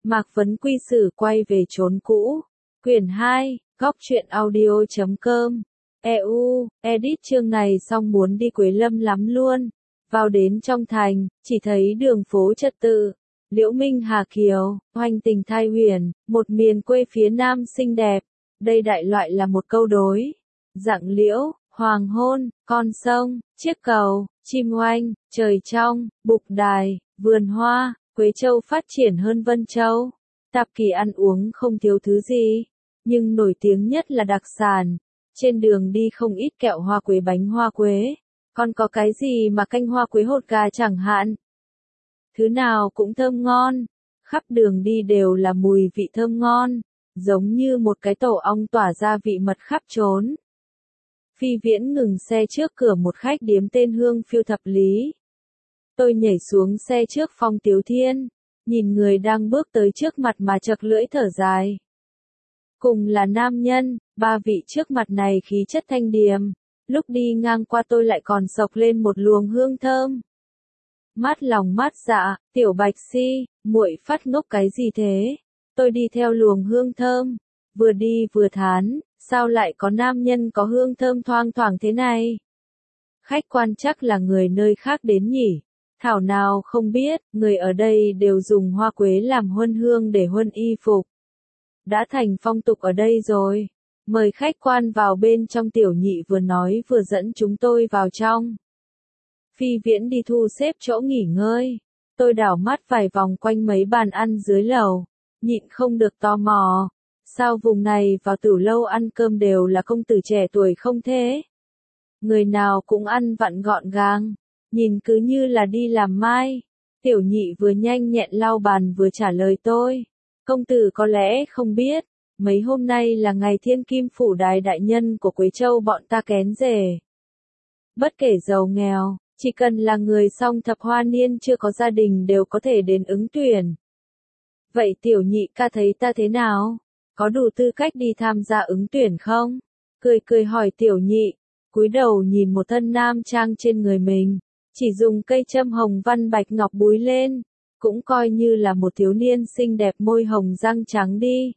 Mạc Vấn Quy Sử quay về chốn cũ. Quyển 2, Góc truyện audio.com. EU, edit chương này xong muốn đi Quế Lâm lắm luôn. Vào đến trong thành, chỉ thấy đường phố trật tự. Liễu Minh Hà Kiều, hoành tình thai huyền, một miền quê phía nam xinh đẹp. Đây đại loại là một câu đối. Dặng liễu, hoàng hôn, con sông, chiếc cầu, chim oanh, trời trong, bục đài, vườn hoa. Quế Châu phát triển hơn Vân Châu. Tạp kỳ ăn uống không thiếu thứ gì, nhưng nổi tiếng nhất là đặc sản. Trên đường đi không ít kẹo hoa quế, bánh hoa quế. Còn có cái gì mà canh hoa quế hột gà chẳng hạn. Thứ nào cũng thơm ngon. Khắp đường đi đều là mùi vị thơm ngon, giống như một cái tổ ong tỏa ra vị mật khắp trốn. Phi Viễn ngừng xe trước cửa một khách điếm tên Hương Phiêu Thập Lý. Tôi nhảy xuống xe trước Phong Tiếu Thiên, nhìn người đang bước tới trước mặt mà chật lưỡi thở dài. Cùng là nam nhân, ba vị trước mặt này khí chất thanh điềm, lúc đi ngang qua tôi lại còn xộc lên một luồng hương thơm. Mát lòng mát dạ, Tiểu Bạch Si, muội phát ngốc cái gì thế? Tôi đi theo luồng hương thơm, vừa đi vừa thán, sao lại có nam nhân có hương thơm thoang thoảng thế này? Khách quan chắc là người nơi khác đến nhỉ? Thảo nào không biết, người ở đây đều dùng hoa quế làm huân hương để huân y phục. Đã thành phong tục ở đây rồi. Mời khách quan vào bên trong. Tiểu Nhị vừa nói vừa dẫn chúng tôi vào trong. Phi Viễn đi thu xếp chỗ nghỉ ngơi. Tôi đảo mắt vài vòng quanh mấy bàn ăn dưới lầu, nhịn không được tò mò. Sao vùng này vào tử lâu ăn cơm đều là công tử trẻ tuổi không thế? Người nào cũng ăn vặn gọn gàng, nhìn cứ như là đi làm mai. Tiểu Nhị vừa nhanh nhẹn lau bàn vừa trả lời tôi. Công tử có lẽ không biết, mấy hôm nay là ngày Thiên Kim Phủ Đài đại nhân của Quế Châu bọn ta kén rể. Bất kể giàu nghèo, chỉ cần là người song thập hoa niên chưa có gia đình đều có thể đến ứng tuyển. Vậy Tiểu Nhị ca thấy ta thế nào? Có đủ tư cách đi tham gia ứng tuyển không? Cười cười hỏi Tiểu Nhị, cúi đầu nhìn một thân nam trang trên người mình, chỉ dùng cây châm hồng văn bạch ngọc búi lên, cũng coi như là một thiếu niên xinh đẹp môi hồng răng trắng đi.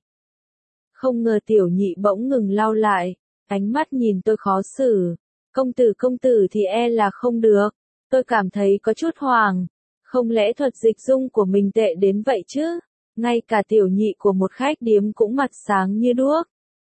Không ngờ Tiểu Nhị bỗng ngừng lau lại, ánh mắt nhìn tôi khó xử. Công tử thì e là không được. Tôi cảm thấy có chút hoảng. Không lẽ thuật dịch dung của mình tệ đến vậy chứ? Ngay cả Tiểu Nhị của một khách điếm cũng mặt sáng như đuốc.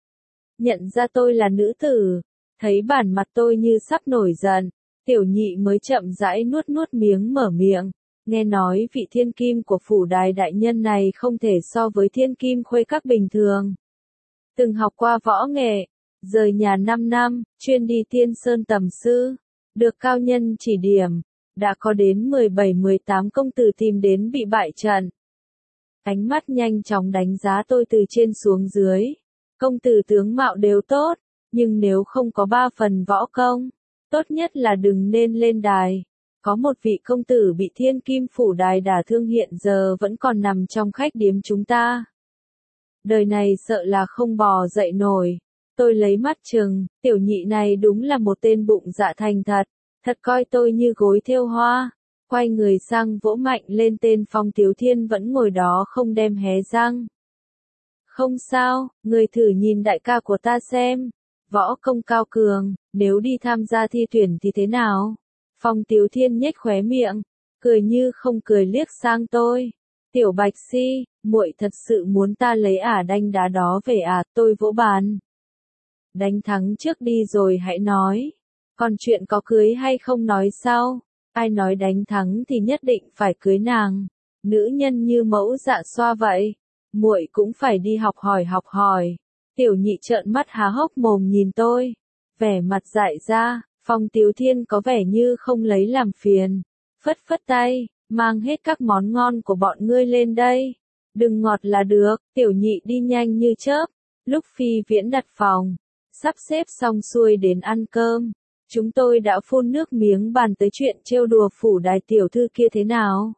Nhận ra tôi là nữ tử, thấy bản mặt tôi như sắp nổi giận, Tiểu Nhị mới chậm rãi nuốt nuốt miếng mở miệng. Nghe nói vị thiên kim của Phủ Đài đại nhân này không thể so với thiên kim khuê các bình thường. Từng học qua võ nghệ, rời nhà 5 năm, chuyên đi Tiên Sơn tầm sư, được cao nhân chỉ điểm, đã có đến 17-18 công tử tìm đến bị bại trận. Ánh mắt nhanh chóng đánh giá tôi từ trên xuống dưới. Công tử tướng mạo đều tốt, nhưng nếu không có 3 phần võ công, tốt nhất là đừng nên lên đài. Có một vị công tử bị Thiên Kim Phủ Đài đả thương hiện giờ vẫn còn nằm trong khách điếm chúng ta. Đời này sợ là không bò dậy nổi. Tôi lấy mắt chừng, Tiểu Nhị này đúng là một tên bụng dạ thành thật, thật coi tôi như gối thêu hoa. Quay người sang vỗ mạnh lên tên Phong Tiếu Thiên vẫn ngồi đó không đem hé răng. Không sao, người thử nhìn đại ca của ta xem, võ công cao cường, nếu đi tham gia thi tuyển thì thế nào? Phong Tiếu Thiên nhếch khóe miệng, cười như không cười liếc sang tôi. Tiểu Bạch Si, muội thật sự muốn ta lấy đanh đá đó về tôi vỗ bàn. Đánh thắng trước đi rồi hãy nói. Còn chuyện có cưới hay không nói sau. Ai nói đánh thắng thì nhất định phải cưới nàng. Nữ nhân như mẫu Dạ Xoa vậy. Muội cũng phải đi học hỏi. Tiểu Nhị trợn mắt há hốc mồm nhìn tôi. Vẻ mặt dại ra, Phong Tiếu Thiên có vẻ như không lấy làm phiền. Phất phất tay, mang hết các món ngon của bọn ngươi lên đây. Đừng ngọt là được. Tiểu Nhị đi nhanh như chớp. Lúc Phi Viễn đặt phòng, sắp xếp xong xuôi đến ăn cơm, chúng tôi đã phun nước miếng bàn tới chuyện trêu đùa Phủ Đài tiểu thư kia thế nào.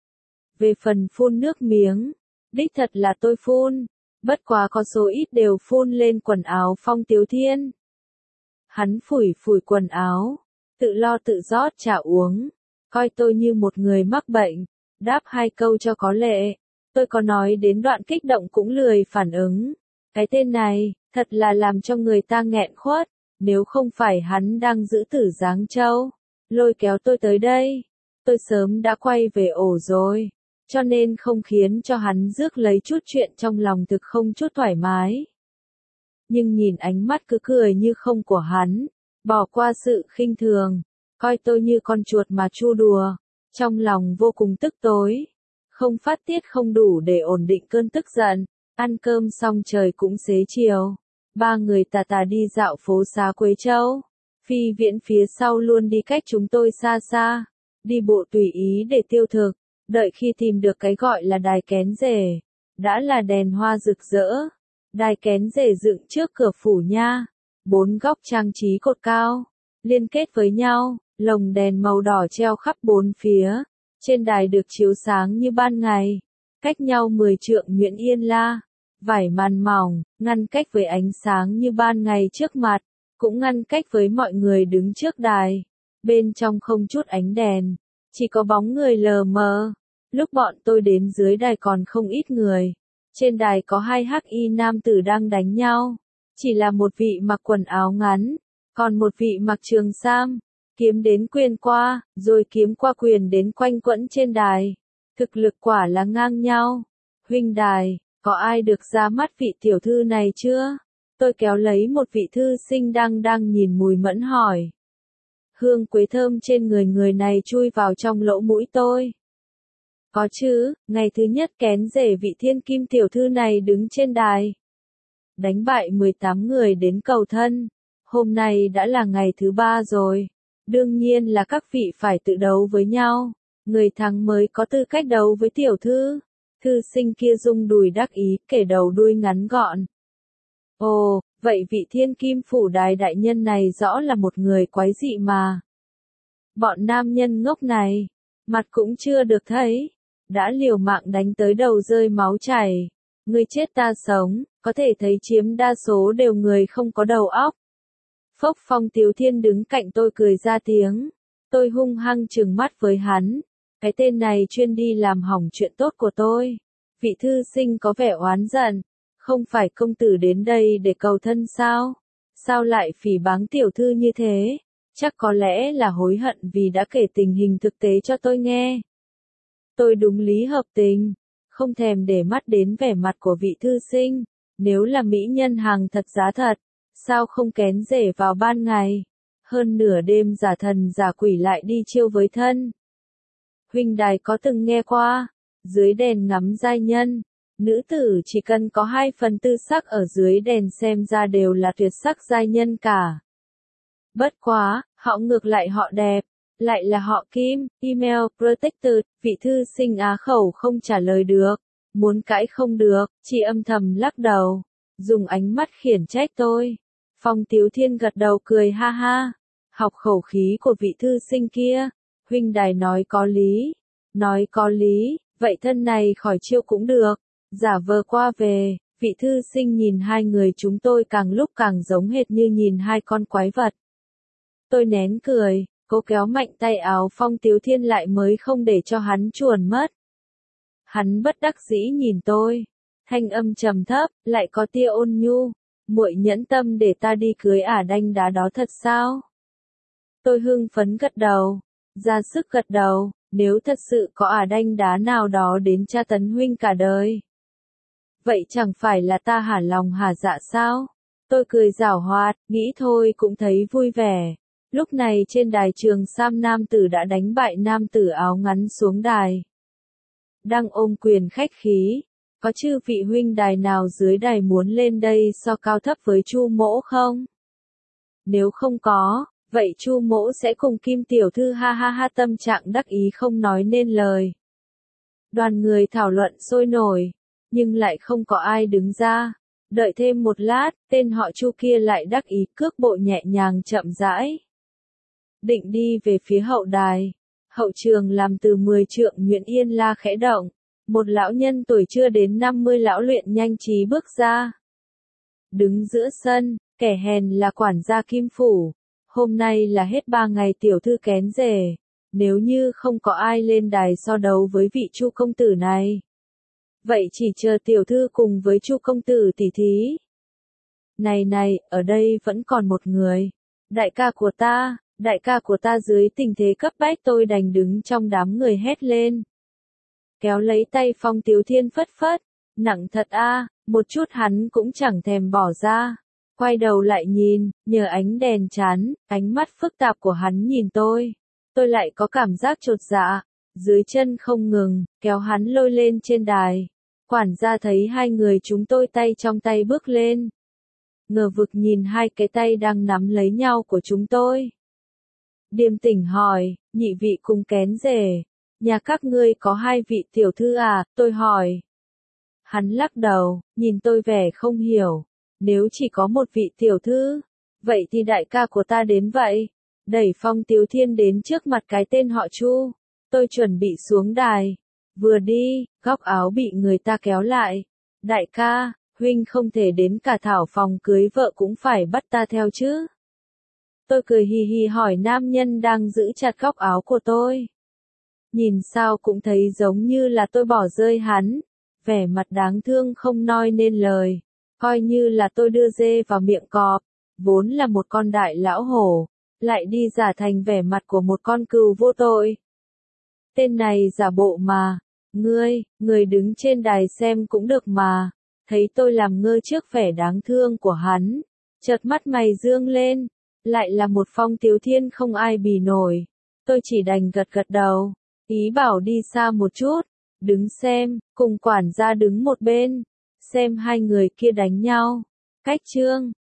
Về phần phun nước miếng, đích thật là tôi phun, bất quá có số ít đều phun lên quần áo Phong Tiếu Thiên. Hắn phủi phủi quần áo, tự lo tự rót trà uống, coi tôi như một người mắc bệnh, đáp 2 câu cho có lệ. Tôi có nói đến đoạn kích động cũng lười phản ứng. Cái tên này, thật là làm cho người ta nghẹn khuất, nếu không phải hắn đang giữ tử Giáng Châu, lôi kéo tôi tới đây, tôi sớm đã quay về ổ rồi, cho nên không khiến cho hắn rước lấy chút chuyện trong lòng thực không chút thoải mái. Nhưng nhìn ánh mắt cứ cười như không của hắn, bỏ qua sự khinh thường, coi tôi như con chuột mà chu đùa, trong lòng vô cùng tức tối, không phát tiết không đủ để ổn định cơn tức giận. Ăn cơm xong trời cũng xế chiều, ba người tà tà đi dạo phố xá Quế Châu. Phi Viễn phía sau luôn đi cách chúng tôi xa xa, đi bộ tùy ý để tiêu thực, đợi khi tìm được cái gọi là đài kén rể, đã là đèn hoa rực rỡ. Đài kén rể dựng trước cửa phủ nha, bốn góc trang trí cột cao, liên kết với nhau, lồng đèn màu đỏ treo khắp bốn phía, trên đài được chiếu sáng như ban ngày, cách nhau 10 trượng nhuyễn yên la. Vải màn mỏng, ngăn cách với ánh sáng như ban ngày trước mặt, cũng ngăn cách với mọi người đứng trước đài. Bên trong không chút ánh đèn, chỉ có bóng người lờ mờ. Lúc bọn tôi đến dưới đài còn không ít người. Trên đài có hai hắc y nam tử đang đánh nhau. Chỉ là một vị mặc quần áo ngắn, còn một vị mặc trường sam. Kiếm đến quyền qua, rồi kiếm qua quyền đến quanh quẩn trên đài. Thực lực quả là ngang nhau. Huynh đài, có ai được ra mắt vị tiểu thư này chưa? Tôi kéo lấy một vị thư sinh đang nhìn Mùi Mẫn hỏi. Hương quế thơm trên người người này chui vào trong lỗ mũi tôi. Có chứ, ngày thứ nhất kén rể vị thiên kim tiểu thư này đứng trên đài. Đánh bại 18 người đến cầu thân. Hôm nay đã là ngày thứ 3 rồi. Đương nhiên là các vị phải tự đấu với nhau. Người thắng mới có tư cách đấu với tiểu thư. Thư sinh kia rung đùi đắc ý, kể đầu đuôi ngắn gọn. Ồ, vậy vị thiên kim phủ đài đại nhân này rõ là một người quái dị mà. Bọn nam nhân ngốc này, mặt cũng chưa được thấy, đã liều mạng đánh tới đầu rơi máu chảy. Người chết ta sống, có thể thấy chiếm đa số đều người không có đầu óc. Phốc Phong Tiếu Thiên đứng cạnh tôi cười ra tiếng. Tôi hung hăng trừng mắt với hắn. Cái tên này chuyên đi làm hỏng chuyện tốt của tôi. Vị thư sinh có vẻ oán giận. Không phải công tử đến đây để cầu thân sao? Sao lại phỉ báng tiểu thư như thế? Chắc có lẽ là hối hận vì đã kể tình hình thực tế cho tôi nghe. Tôi đúng lý hợp tình. Không thèm để mắt đến vẻ mặt của vị thư sinh. Nếu là mỹ nhân hàng thật giá thật, sao không kén rể vào ban ngày? Hơn nửa đêm giả thần giả quỷ lại đi chiêu với thân. Huynh đài có từng nghe qua, dưới đèn ngắm giai nhân, nữ tử chỉ cần có 2/4 sắc ở dưới đèn xem ra đều là tuyệt sắc giai nhân cả. Bất quá, họ ngược lại họ đẹp, lại là họ Kim. Email protected, vị thư sinh á khẩu không trả lời được, muốn cãi không được, chỉ âm thầm lắc đầu, dùng ánh mắt khiển trách tôi. Phong Tiếu Thiên gật đầu cười ha ha, học khẩu khí của vị thư sinh kia. Huynh đài nói có lý, vậy thân này khỏi chiêu cũng được. Giả vờ qua về, vị thư sinh nhìn hai người chúng tôi càng lúc càng giống hệt như nhìn hai con quái vật. Tôi nén cười, cố kéo mạnh tay áo Phong Tiếu Thiên lại mới không để cho hắn chuồn mất. Hắn bất đắc dĩ nhìn tôi, thanh âm trầm thấp, lại có tia ôn nhu. Muội nhẫn tâm để ta đi cưới ả đanh đá đó thật sao? Tôi hưng phấn gật đầu, ra sức gật đầu, nếu thật sự có ả đanh đá nào đó đến tra tấn huynh cả đời. Vậy chẳng phải là ta hả lòng hả dạ sao? Tôi cười giảo hoạt, nghĩ thôi cũng thấy vui vẻ. Lúc này trên đài trường sam nam tử đã đánh bại nam tử áo ngắn xuống đài. Đang ôm quyền khách khí. Có chư vị huynh đài nào dưới đài muốn lên đây so cao thấp với Chu mỗ không? Nếu không có, vậy Chu mỗ sẽ cùng Kim tiểu thư ha ha ha, tâm trạng đắc ý không nói nên lời. Đoàn người thảo luận sôi nổi, nhưng lại không có ai đứng ra. Đợi thêm một lát, tên họ Chu kia lại đắc ý cước bộ nhẹ nhàng chậm rãi. Định đi về phía hậu đài. Hậu trường làm từ 10 trượng nhuyễn yên la khẽ động. Một lão nhân tuổi chưa đến 50 lão luyện nhanh trí bước ra. Đứng giữa sân, kẻ hèn là quản gia Kim phủ. Hôm nay là hết 3 ngày tiểu thư kén rể. Nếu như không có ai lên đài so đấu với vị Chu công tử này, Vậy chỉ chờ tiểu thư cùng với Chu công tử tỉ thí. Này, ở đây vẫn còn một người. Đại ca của ta dưới tình thế cấp bách tôi đành đứng trong đám người hét lên. Kéo lấy tay Phong Tiếu Thiên phất phất, nặng thật a, một chút hắn cũng chẳng thèm bỏ ra. Quay đầu lại nhìn, nhờ ánh đèn chán, ánh mắt phức tạp của hắn nhìn tôi lại có cảm giác chột dạ, dưới chân không ngừng, kéo hắn lôi lên trên đài. Quản gia thấy hai người chúng tôi tay trong tay bước lên. Ngờ vực nhìn hai cái tay đang nắm lấy nhau của chúng tôi. Điềm tĩnh hỏi, nhị vị cùng kén rể, nhà các ngươi có hai vị tiểu thư à, tôi hỏi. Hắn lắc đầu, nhìn tôi vẻ không hiểu, nếu chỉ có một vị tiểu thư, vậy thì đại ca của ta đến vậy. Đẩy Phong Tiếu Thiên đến trước mặt cái tên họ Chu, tôi chuẩn bị xuống đài. Vừa đi, góc áo bị người ta kéo lại. Đại ca, huynh không thể đến cả thảo phòng cưới vợ cũng phải bắt ta theo chứ. Tôi cười hì hì hỏi nam nhân đang giữ chặt góc áo của tôi. Nhìn sao cũng thấy giống như là tôi bỏ rơi hắn. Vẻ mặt đáng thương không nói nên lời. Coi như là tôi đưa dê vào miệng cọp. Vốn là một con đại lão hổ. Lại đi giả thành vẻ mặt của một con cừu vô tội. Tên này giả bộ mà. Người đứng trên đài xem cũng được mà. Thấy tôi làm ngơ trước vẻ đáng thương của hắn. Chợt mắt mày dương lên. Lại là một Phong Tiếu Thiên không ai bì nổi. Tôi chỉ đành gật gật đầu. Ý bảo đi xa một chút. Đứng xem, cùng quản gia đứng một bên. Xem hai người kia đánh nhau. Cách chương